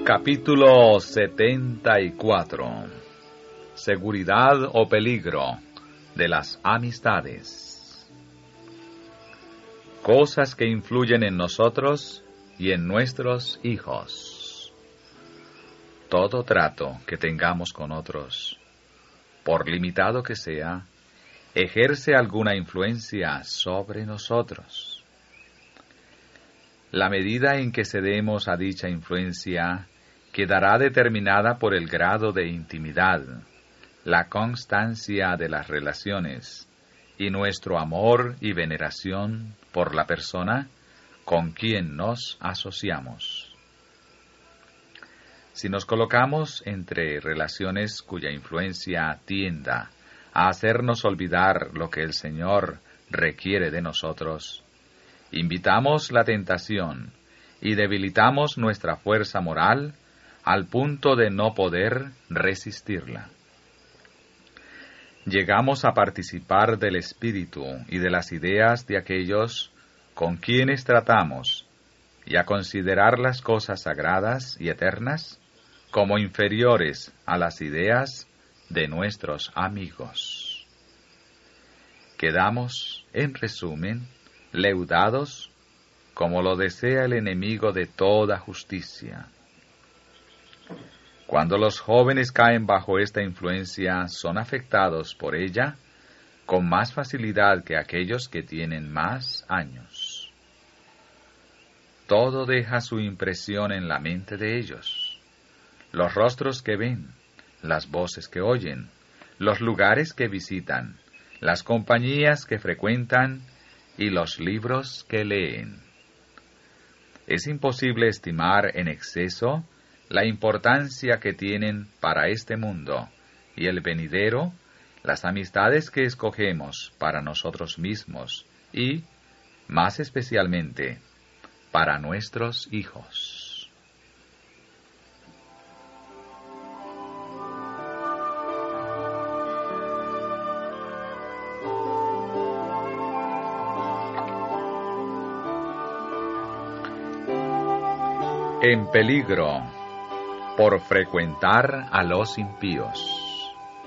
Capítulo 74. Seguridad o peligro de las amistades. Cosas que influyen en nosotros y en nuestros hijos. Todo trato que tengamos con otros, por limitado que sea, ejerce alguna influencia sobre nosotros. La medida en que cedemos a dicha influencia quedará determinada por el grado de intimidad, la constancia de las relaciones y nuestro amor y veneración por la persona con quien nos asociamos. Si nos colocamos entre relaciones cuya influencia tienda a hacernos olvidar lo que el Señor requiere de nosotros, invitamos la tentación y debilitamos nuestra fuerza moral al punto de no poder resistirla. Llegamos a participar del espíritu y de las ideas de aquellos con quienes tratamos y a considerar las cosas sagradas y eternas como inferiores a las ideas de nuestros amigos. Quedamos, en resumen, leudados como lo desea el enemigo de toda justicia. Cuando los jóvenes caen bajo esta influencia, son afectados por ella con más facilidad que aquellos que tienen más años. Todo deja su impresión en la mente de ellos. Los rostros que ven, las voces que oyen, los lugares que visitan, las compañías que frecuentan y los libros que leen. Es imposible estimar en exceso la importancia que tienen para este mundo y el venidero las amistades que escogemos para nosotros mismos y, más especialmente, para nuestros hijos. En peligro por frecuentar a los impíos.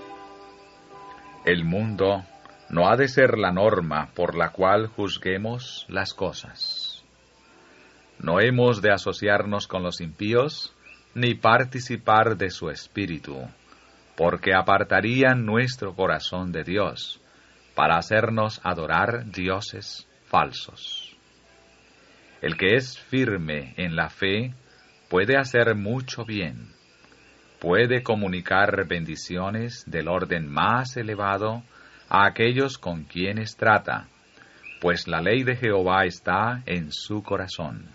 El mundo no ha de ser la norma por la cual juzguemos las cosas. No hemos de asociarnos con los impíos ni participar de su espíritu, porque apartarían nuestro corazón de Dios para hacernos adorar dioses falsos. El que es firme en la fe puede hacer mucho bien, puede comunicar bendiciones del orden más elevado a aquellos con quienes trata, pues la ley de Jehová está en su corazón.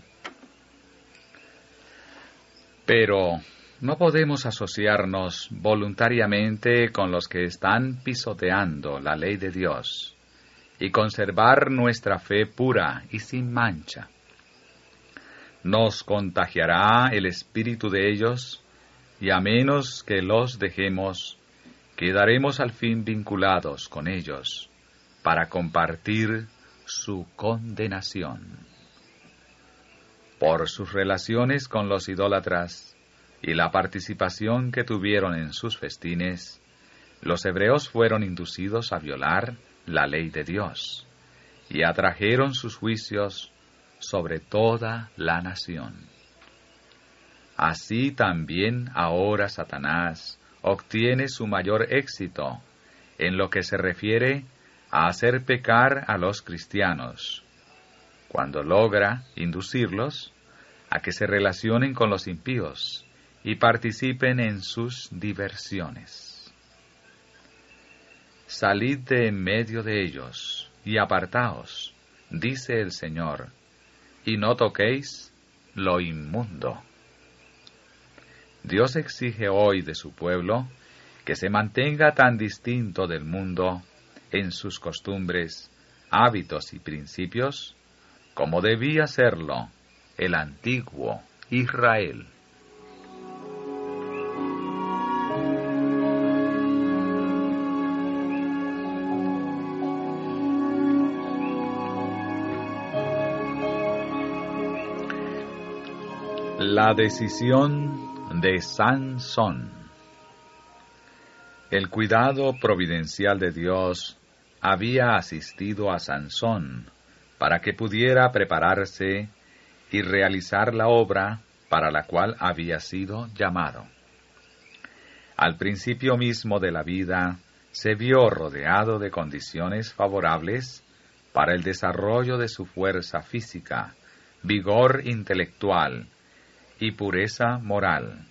Pero no podemos asociarnos voluntariamente con los que están pisoteando la ley de Dios y conservar nuestra fe pura y sin mancha. Nos contagiará el espíritu de ellos, y a menos que los dejemos, quedaremos al fin vinculados con ellos, para compartir su condenación. Por sus relaciones con los idólatras, y la participación que tuvieron en sus festines, los hebreos fueron inducidos a violar la ley de Dios, y atrajeron sus juicios sobre toda la nación. Así también ahora Satanás obtiene su mayor éxito en lo que se refiere a hacer pecar a los cristianos, cuando logra inducirlos a que se relacionen con los impíos y participen en sus diversiones. Salid de en medio de ellos y apartaos, dice el Señor, y no toquéis lo inmundo. Dios exige hoy de su pueblo que se mantenga tan distinto del mundo en sus costumbres, hábitos y principios como debía serlo el antiguo Israel. La decisión de Sansón. El cuidado providencial de Dios había asistido a Sansón para que pudiera prepararse y realizar la obra para la cual había sido llamado. Al principio mismo de la vida, se vio rodeado de condiciones favorables para el desarrollo de su fuerza física, vigor intelectual y pureza moral.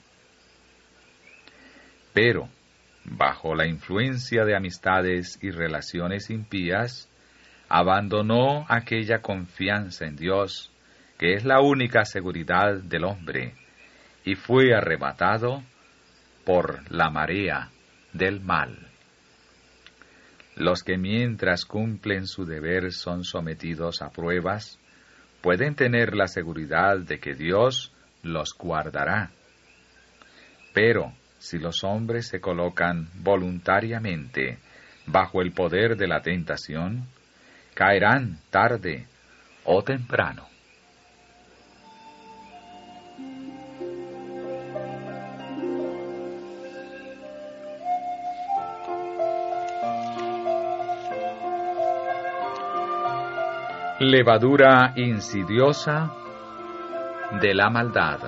Pero, bajo la influencia de amistades y relaciones impías, abandonó aquella confianza en Dios, que es la única seguridad del hombre, y fue arrebatado por la marea del mal. Los que mientras cumplen su deber son sometidos a pruebas, pueden tener la seguridad de que Dios los guardará. Pero, si los hombres se colocan voluntariamente bajo el poder de la tentación, caerán tarde o temprano. Levadura insidiosa de la maldad.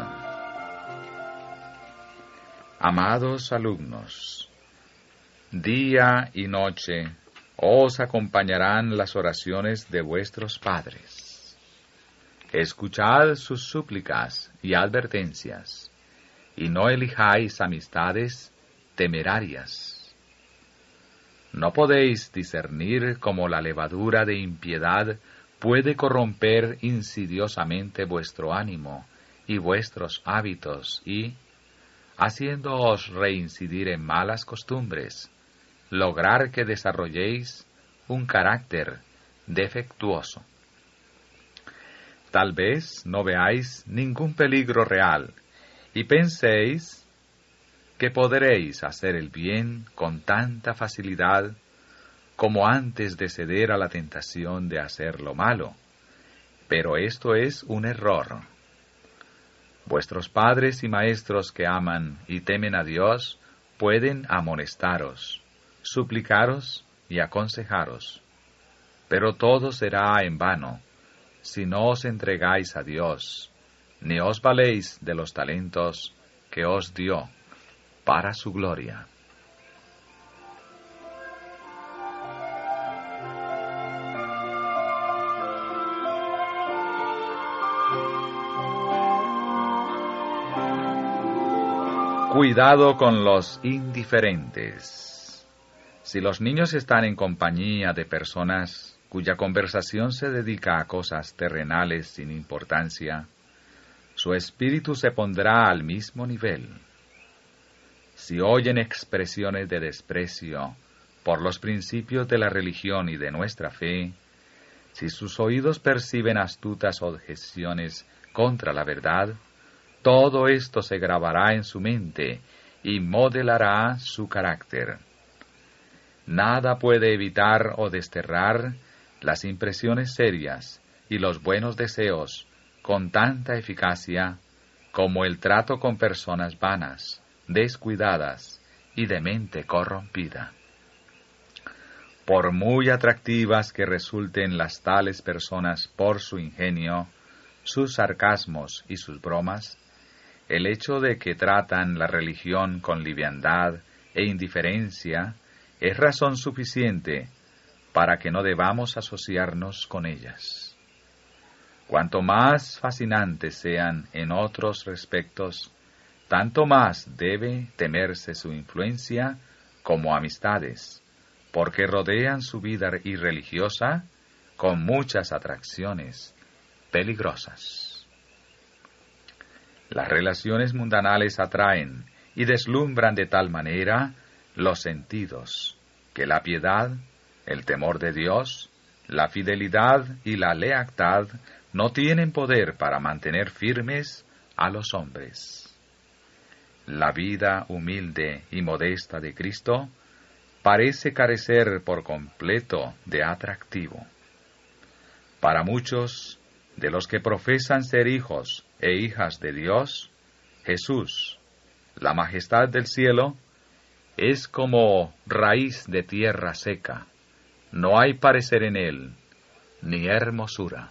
Amados alumnos, día y noche os acompañarán las oraciones de vuestros padres. Escuchad sus súplicas y advertencias, y no elijáis amistades temerarias. ¿No podéis discernir cómo la levadura de impiedad puede corromper insidiosamente vuestro ánimo y vuestros hábitos y, haciéndoos reincidir en malas costumbres, lograr que desarrolléis un carácter defectuoso? Tal vez no veáis ningún peligro real y penséis que podréis hacer el bien con tanta facilidad como antes de ceder a la tentación de hacer lo malo. Pero esto es un error. Vuestros padres y maestros que aman y temen a Dios pueden amonestaros, suplicaros y aconsejaros. Pero todo será en vano si no os entregáis a Dios, ni os valéis de los talentos que os dio para su gloria. Cuidado con los indiferentes. Si los niños están en compañía de personas cuya conversación se dedica a cosas terrenales sin importancia, su espíritu se pondrá al mismo nivel. Si oyen expresiones de desprecio por los principios de la religión y de nuestra fe, si sus oídos perciben astutas objeciones contra la verdad, todo esto se grabará en su mente y modelará su carácter. Nada puede evitar o desterrar las impresiones serias y los buenos deseos con tanta eficacia como el trato con personas vanas, descuidadas y de mente corrompida. Por muy atractivas que resulten las tales personas por su ingenio, sus sarcasmos y sus bromas, el hecho de que tratan la religión con liviandad e indiferencia es razón suficiente para que no debamos asociarnos con ellas. Cuanto más fascinantes sean en otros respectos, tanto más debe temerse su influencia como amistades, porque rodean su vida irreligiosa con muchas atracciones peligrosas. Las relaciones mundanales atraen y deslumbran de tal manera los sentidos, que la piedad, el temor de Dios, la fidelidad y la lealtad no tienen poder para mantener firmes a los hombres. La vida humilde y modesta de Cristo parece carecer por completo de atractivo. Para muchos de los que profesan ser hijos e hijas de Dios, Jesús, La majestad del cielo es como raíz de tierra seca. No hay parecer en él, ni hermosura.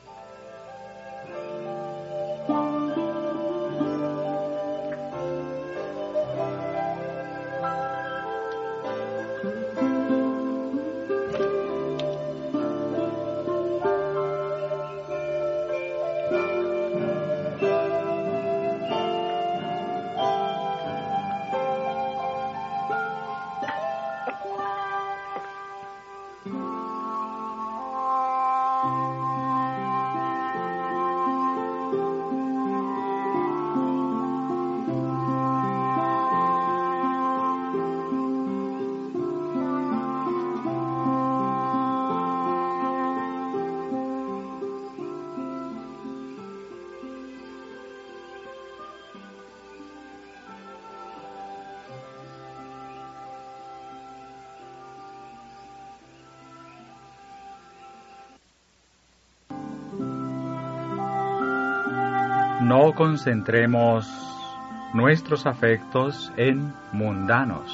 No concentremos nuestros afectos en mundanos.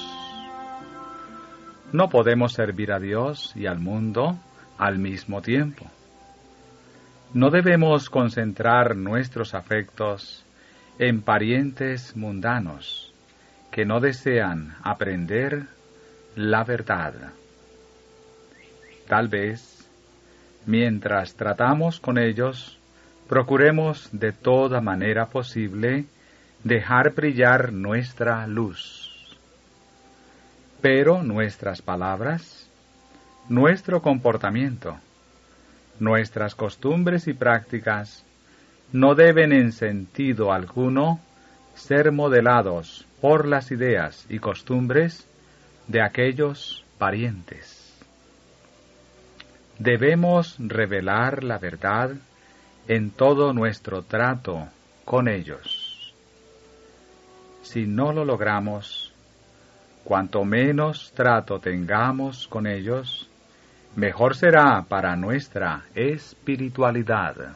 No podemos servir a Dios y al mundo al mismo tiempo. No debemos concentrar nuestros afectos en parientes mundanos que no desean aprender la verdad. Tal vez, mientras tratamos con ellos, procuremos de toda manera posible dejar brillar nuestra luz. Pero nuestras palabras, nuestro comportamiento, nuestras costumbres y prácticas no deben en sentido alguno ser modelados por las ideas y costumbres de aquellos parientes. Debemos revelar la verdad en todo nuestro trato con ellos. Si no lo logramos, cuanto menos trato tengamos con ellos, mejor será para nuestra espiritualidad.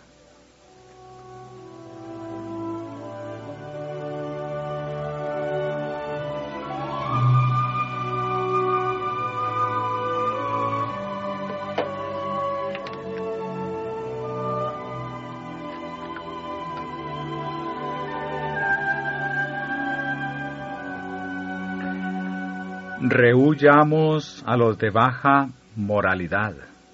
Rehuyamos a los de baja moralidad.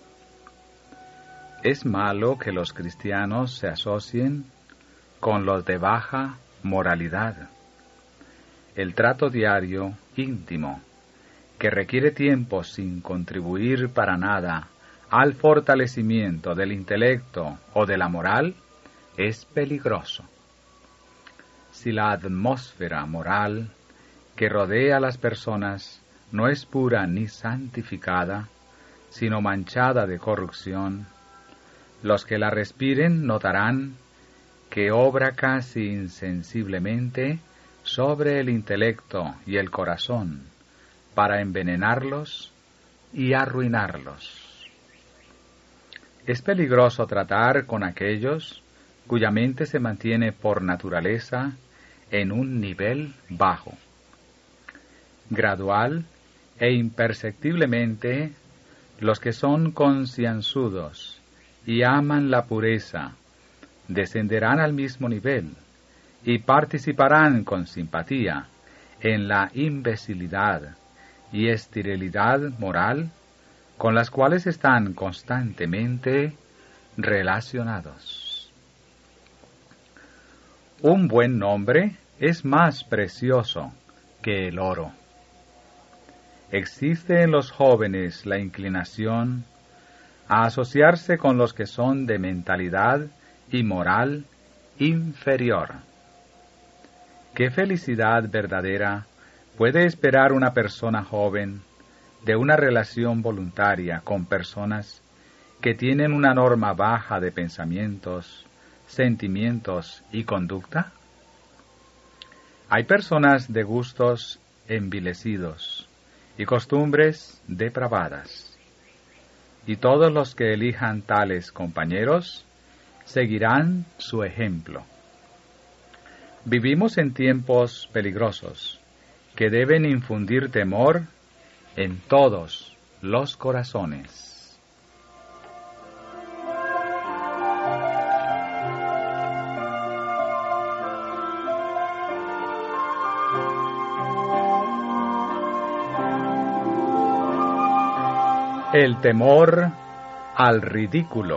Es malo que los cristianos se asocien con los de baja moralidad. El trato diario, íntimo, que requiere tiempo sin contribuir para nada al fortalecimiento del intelecto o de la moral, es peligroso. Si la atmósfera moral que rodea a las personas no es pura ni santificada, sino manchada de corrupción, los que la respiren notarán que obra casi insensiblemente sobre el intelecto y el corazón para envenenarlos y arruinarlos. Es peligroso tratar con aquellos cuya mente se mantiene por naturaleza en un nivel bajo. Gradual e imperceptiblemente, los que son concienzudos y aman la pureza descenderán al mismo nivel y participarán con simpatía en la imbecilidad y esterilidad moral con las cuales están constantemente relacionados. Un buen nombre es más precioso que el oro. Existe en los jóvenes la inclinación a asociarse con los que son de mentalidad y moral inferior. ¿Qué felicidad verdadera puede esperar una persona joven de una relación voluntaria con personas que tienen una norma baja de pensamientos, sentimientos y conducta? Hay personas de gustos envilecidos y costumbres depravadas, y todos los que elijan tales compañeros seguirán su ejemplo. Vivimos en tiempos peligrosos que deben infundir temor en todos los corazones. El temor al ridículo.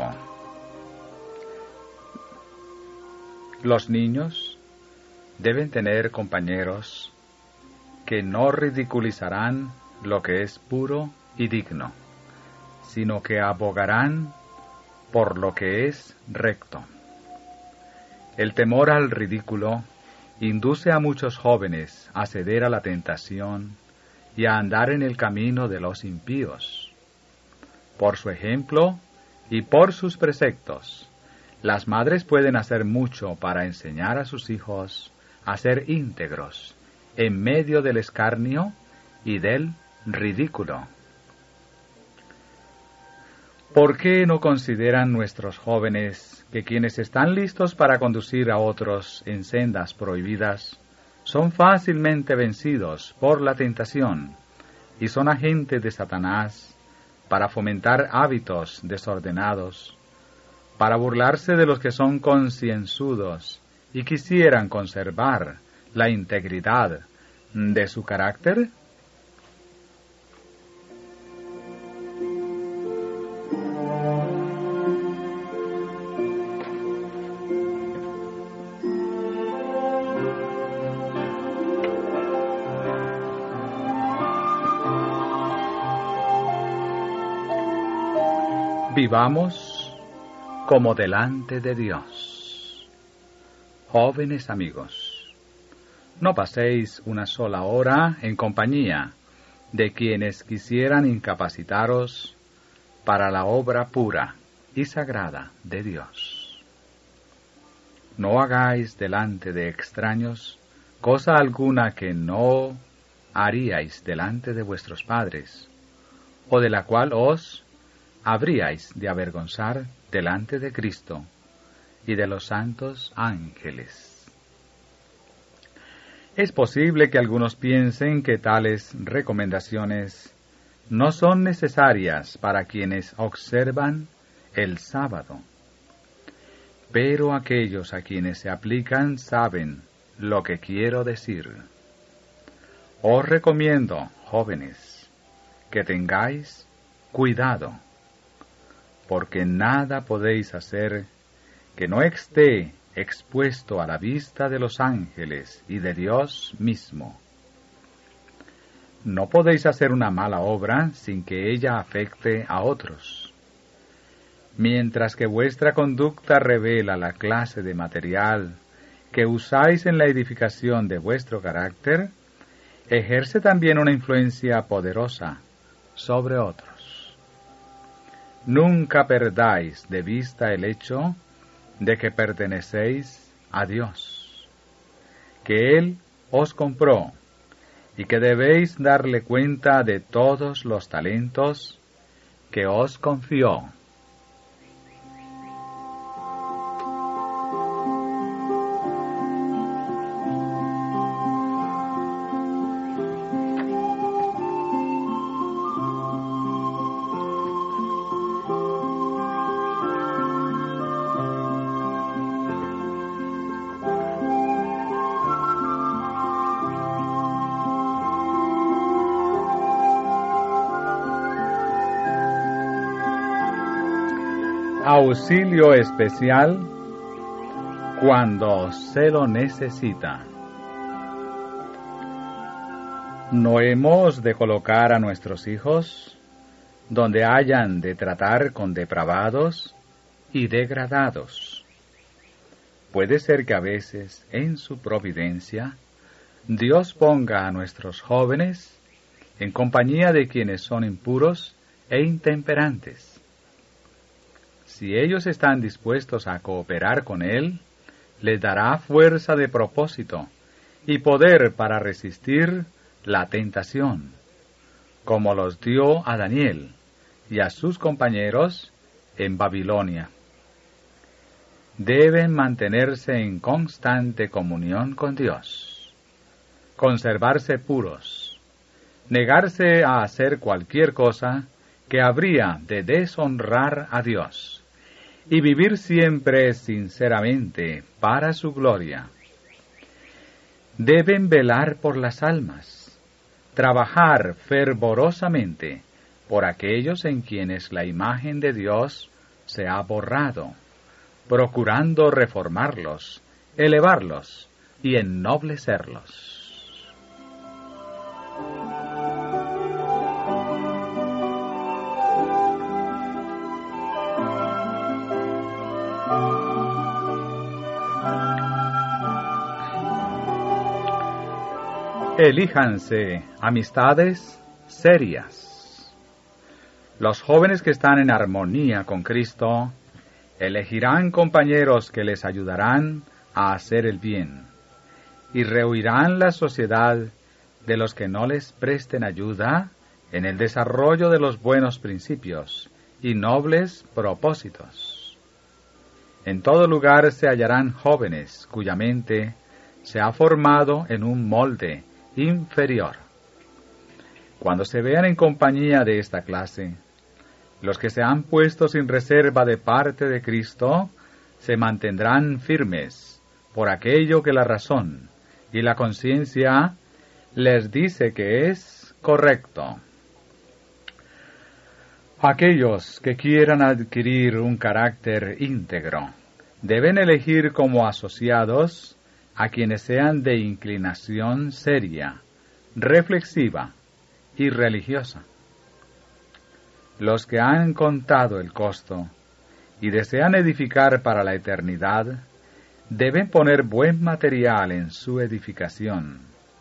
Los niños deben tener compañeros que no ridiculizarán lo que es puro y digno, sino que abogarán por lo que es recto. El temor al ridículo induce a muchos jóvenes a ceder a la tentación y a andar en el camino de los impíos. Por su ejemplo y por sus preceptos, las madres pueden hacer mucho para enseñar a sus hijos a ser íntegros en medio del escarnio y del ridículo. ¿Por qué no consideran nuestros jóvenes que quienes están listos para conducir a otros en sendas prohibidas son fácilmente vencidos por la tentación y son agentes de Satanás para fomentar hábitos desordenados, para burlarse de los que son concienzudos y quisieran conservar la integridad de su carácter? Vivamos como delante de Dios. Jóvenes amigos, no paséis una sola hora en compañía de quienes quisieran incapacitaros para la obra pura y sagrada de Dios. No hagáis delante de extraños cosa alguna que no haríais delante de vuestros padres, o de la cual os habríais de avergonzar delante de Cristo y de los santos ángeles. Es posible que algunos piensen que tales recomendaciones no son necesarias para quienes observan el sábado, pero aquellos a quienes se aplican saben lo que quiero decir. Os recomiendo, jóvenes, que tengáis cuidado, porque nada podéis hacer que no esté expuesto a la vista de los ángeles y de Dios mismo. No podéis hacer una mala obra sin que ella afecte a otros. Mientras que vuestra conducta revela la clase de material que usáis en la edificación de vuestro carácter, ejerce también una influencia poderosa sobre otros. Nunca perdáis de vista el hecho de que pertenecéis a Dios, que Él os compró y que debéis darle cuenta de todos los talentos que os confió. Auxilio especial cuando se lo necesita. No hemos de colocar a nuestros hijos donde hayan de tratar con depravados y degradados. Puede ser que a veces, en su providencia, Dios ponga a nuestros jóvenes en compañía de quienes son impuros e intemperantes. Si ellos están dispuestos a cooperar con Él, les dará fuerza de propósito y poder para resistir la tentación, como los dio a Daniel y a sus compañeros en Babilonia. deben mantenerse en constante comunión con Dios, conservarse puros, negarse a hacer cualquier cosa que habría de deshonrar a Dios, y vivir siempre sinceramente para su gloria. Deben velar por las almas, trabajar fervorosamente por aquellos en quienes la imagen de Dios se ha borrado, procurando reformarlos, elevarlos y ennoblecerlos. Elíjanse amistades serias. Los jóvenes que están en armonía con Cristo elegirán compañeros que les ayudarán a hacer el bien y rehuirán la sociedad de los que no les presten ayuda en el desarrollo de los buenos principios y nobles propósitos. En todo lugar se hallarán jóvenes cuya mente se ha formado en un molde inferior. Cuando se vean en compañía de esta clase, los que se han puesto sin reserva de parte de Cristo se mantendrán firmes por aquello que la razón y la conciencia les dice que es correcto. Aquellos que quieran adquirir un carácter íntegro deben elegir como asociados a quienes sean de inclinación seria, reflexiva y religiosa. Los que han contado el costo y desean edificar para la eternidad deben poner buen material en su edificación.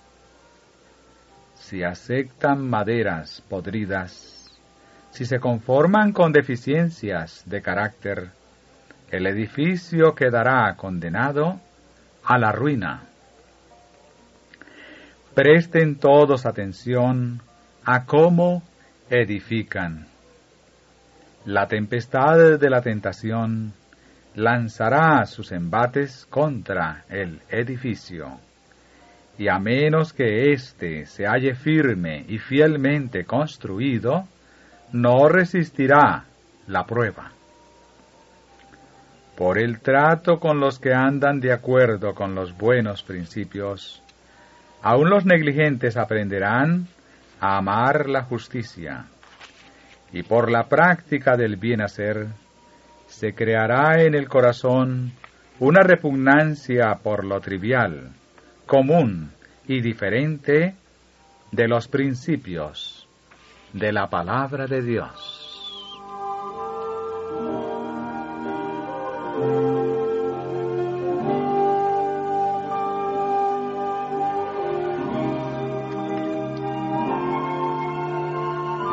Si aceptan maderas podridas, si se conforman con deficiencias de carácter, el edificio quedará condenado a la ruina. Presten todos atención a cómo edifican. La tempestad de la tentación lanzará sus embates contra el edificio, y a menos que éste se halle firme y fielmente construido, no resistirá la prueba. Por el trato con los que andan de acuerdo con los buenos principios, aun los negligentes aprenderán a amar la justicia, y por la práctica del bien hacer, se creará en el corazón una repugnancia por lo trivial, común y diferente de los principios de la palabra de Dios.